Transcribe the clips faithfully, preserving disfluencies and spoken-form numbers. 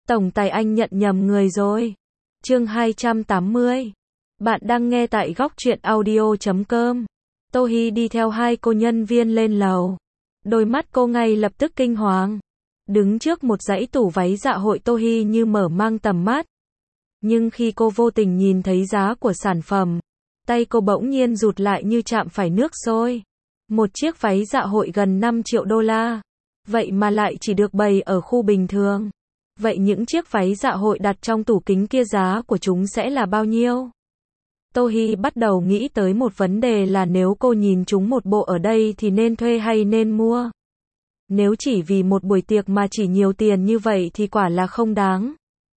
Tổng tài anh nhận nhầm người rồi. Chương hai trăm tám mươi. Bạn đang nghe tại góc truyện audio chấm com. Tô Hi đi theo hai cô nhân viên lên lầu. Đôi mắt cô ngay lập tức kinh hoàng. Đứng trước một dãy tủ váy dạ hội, Tô Hi như mở mang tầm mắt. Nhưng khi cô vô tình nhìn thấy giá của sản phẩm, tay cô bỗng nhiên rụt lại như chạm phải nước sôi. Một chiếc váy dạ hội gần năm triệu đô la. Vậy mà lại chỉ được bày ở khu bình thường. Vậy những chiếc váy dạ hội đặt trong tủ kính kia giá của chúng sẽ là bao nhiêu? Tô Hi bắt đầu nghĩ tới một vấn đề là nếu cô nhìn chúng một bộ ở đây thì nên thuê hay nên mua? Nếu chỉ vì một buổi tiệc mà chỉ nhiều tiền như vậy thì quả là không đáng.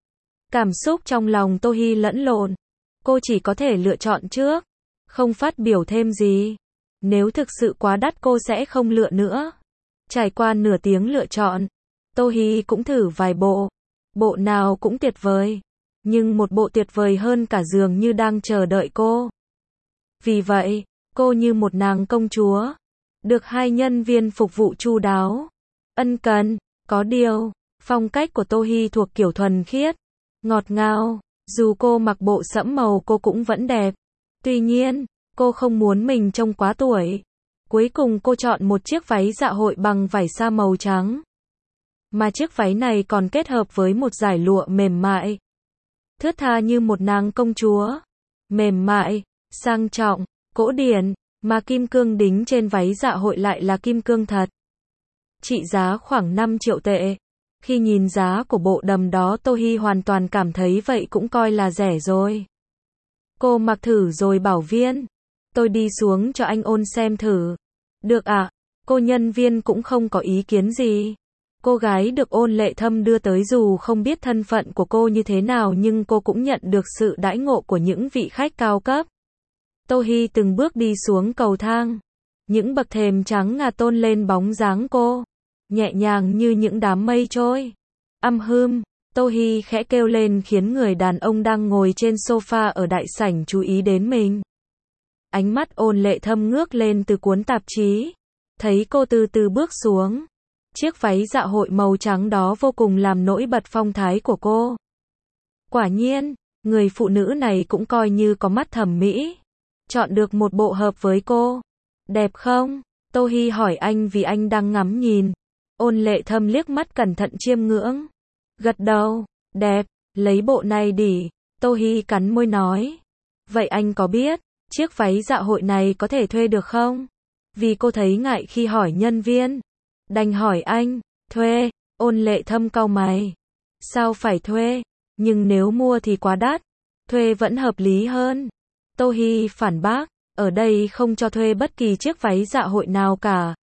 Cảm xúc trong lòng Tô Hi lẫn lộn. Cô chỉ có thể lựa chọn trước, không phát biểu thêm gì. Nếu thực sự quá đắt cô sẽ không lựa nữa. Trải qua nửa tiếng lựa chọn, Tô Hi cũng thử vài bộ. Bộ nào cũng tuyệt vời. Nhưng một bộ tuyệt vời hơn cả dường như đang chờ đợi cô. Vì vậy, cô như một nàng công chúa. Được hai nhân viên phục vụ chu đáo, ân cần. Có điều, phong cách của Tô Hi thuộc kiểu thuần khiết, ngọt ngào. Dù cô mặc bộ sẫm màu cô cũng vẫn đẹp. Tuy nhiên, cô không muốn mình trông quá tuổi. Cuối cùng cô chọn một chiếc váy dạ hội bằng vải sa màu trắng. Mà chiếc váy này còn kết hợp với một dải lụa mềm mại, thướt tha như một nàng công chúa. Mềm mại, sang trọng, cổ điển, mà kim cương đính trên váy dạ hội lại là kim cương thật. Trị giá khoảng năm triệu tệ. Khi nhìn giá của bộ đầm đó, Tô Hi hoàn toàn cảm thấy vậy cũng coi là rẻ rồi. Cô mặc thử rồi bảo viên, tôi đi xuống cho anh ôn xem thử. Được ạ. À? Cô nhân viên cũng không có ý kiến gì. Cô gái được Ôn Lệ Thâm đưa tới dù không biết thân phận của cô như thế nào nhưng cô cũng nhận được sự đãi ngộ của những vị khách cao cấp. Tô Hi từng bước đi xuống cầu thang. Những bậc thềm trắng ngà tôn lên bóng dáng cô, nhẹ nhàng như những đám mây trôi. Âm hưm, Tô Hi khẽ kêu lên khiến người đàn ông đang ngồi trên sofa ở đại sảnh chú ý đến mình. Ánh mắt Ôn Lệ Thâm ngước lên từ cuốn tạp chí. Thấy cô từ từ bước xuống. Chiếc váy dạ hội màu trắng đó vô cùng làm nổi bật phong thái của cô. Quả nhiên, người phụ nữ này cũng coi như có mắt thẩm mỹ. Chọn được một bộ hợp với cô. Đẹp không? Tô Hi hỏi anh vì anh đang ngắm nhìn. Ôn Lệ Thâm liếc mắt cẩn thận chiêm ngưỡng. Gật đầu. Đẹp, lấy bộ này đi. Tô Hi cắn môi nói. Vậy anh có biết, chiếc váy dạ hội này có thể thuê được không? Vì cô thấy ngại khi hỏi nhân viên. Đành hỏi anh, thuê. Ôn Lệ Thâm cau mày. Sao phải thuê? Nhưng nếu mua thì quá đắt. Thuê vẫn hợp lý hơn. Tô Hi phản bác, ở đây không cho thuê bất kỳ chiếc váy dạ hội nào cả.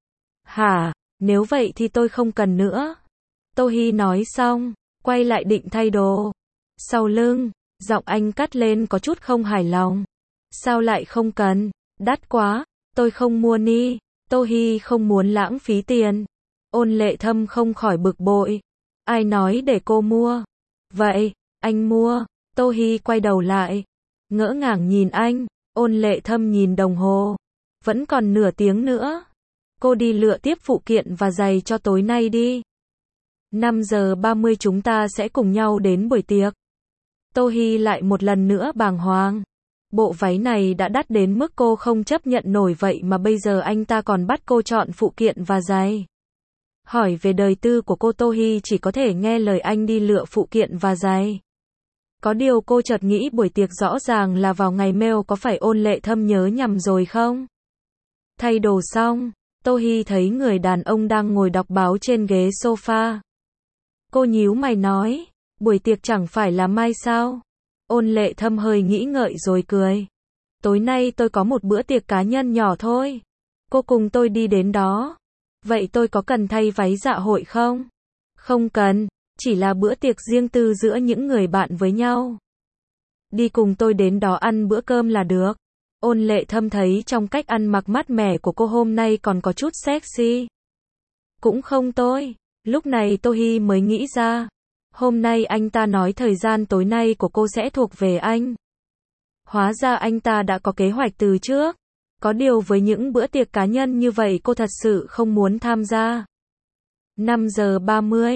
Hả, nếu vậy thì tôi không cần nữa. Tô Hi nói xong, quay lại định thay đồ. Sau lưng, giọng anh cắt lên có chút không hài lòng. Sao lại không cần? Đắt quá, tôi không mua ni. Tô Hi không muốn lãng phí tiền. Ôn Lệ Thâm không khỏi bực bội. Ai nói để cô mua? Vậy, anh mua. Tô Hi quay đầu lại, ngỡ ngàng nhìn anh. Ôn Lệ Thâm nhìn đồng hồ. Vẫn còn nửa tiếng nữa. Cô đi lựa tiếp phụ kiện và giày cho tối nay đi. năm giờ ba mươi chúng ta sẽ cùng nhau đến buổi tiệc. Tô Hi lại một lần nữa bàng hoàng. Bộ váy này đã đắt đến mức cô không chấp nhận nổi vậy mà bây giờ anh ta còn bắt cô chọn phụ kiện và giày. Hỏi về đời tư của cô, Tô Hi chỉ có thể nghe lời anh đi lựa phụ kiện và giày. Có điều cô chợt nghĩ buổi tiệc rõ ràng là vào ngày mail, có phải Ôn Lệ Thâm nhớ nhầm rồi không? Thay đồ xong, Tô Hi thấy người đàn ông đang ngồi đọc báo trên ghế sofa. Cô nhíu mày nói, buổi tiệc chẳng phải là mai sao? Ôn Lệ Thâm hơi nghĩ ngợi rồi cười. Tối nay tôi có một bữa tiệc cá nhân nhỏ thôi. Cô cùng tôi đi đến đó. Vậy tôi có cần thay váy dạ hội không? Không cần, chỉ là bữa tiệc riêng tư giữa những người bạn với nhau. Đi cùng tôi đến đó ăn bữa cơm là được. Ôn Lệ Thâm thấy trong cách ăn mặc mát mẻ của cô hôm nay còn có chút sexy. Cũng không tôi. Lúc này Tô Hi mới nghĩ ra. Hôm nay anh ta nói thời gian tối nay của cô sẽ thuộc về anh. Hóa ra anh ta đã có kế hoạch từ trước. Có điều với những bữa tiệc cá nhân như vậy cô thật sự không muốn tham gia. năm giờ ba mươi,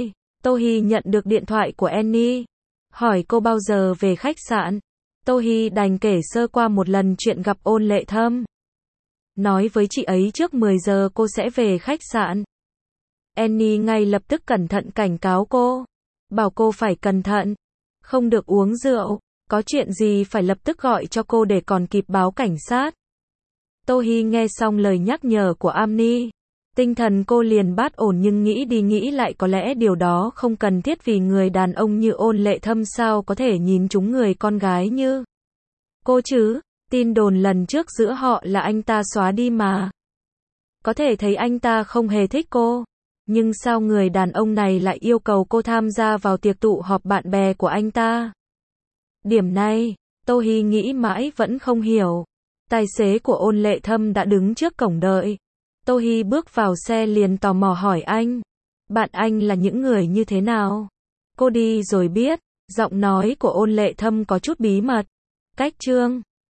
Tô Hi nhận được điện thoại của Annie, hỏi cô bao giờ về khách sạn. Tô Hi đành kể sơ qua một lần chuyện gặp Ôn Lệ Thâm. Nói với chị ấy trước mười giờ cô sẽ về khách sạn. Annie ngay lập tức cẩn thận cảnh cáo cô, bảo cô phải cẩn thận, không được uống rượu, có chuyện gì phải lập tức gọi cho cô để còn kịp báo cảnh sát. Tô Hi nghe xong lời nhắc nhở của Annie, tinh thần cô liền bát ổn, nhưng nghĩ đi nghĩ lại có lẽ điều đó không cần thiết, vì người đàn ông như Ôn Lệ Thâm sao có thể nhìn trúng người con gái như cô chứ. Tin đồn lần trước giữa họ là anh ta xóa đi mà. Có thể thấy anh ta không hề thích cô. Nhưng sao người đàn ông này lại yêu cầu cô tham gia vào tiệc tụ họp bạn bè của anh ta? Điểm này, Tô Hi nghĩ mãi vẫn không hiểu. Tài xế của Ôn Lệ Thâm đã đứng trước cổng đợi. Tô Hi bước vào xe liền tò mò hỏi anh, bạn anh là những người như thế nào? Cô đi rồi biết. Giọng nói của Ôn Lệ Thâm có chút bí mật. Cách Trương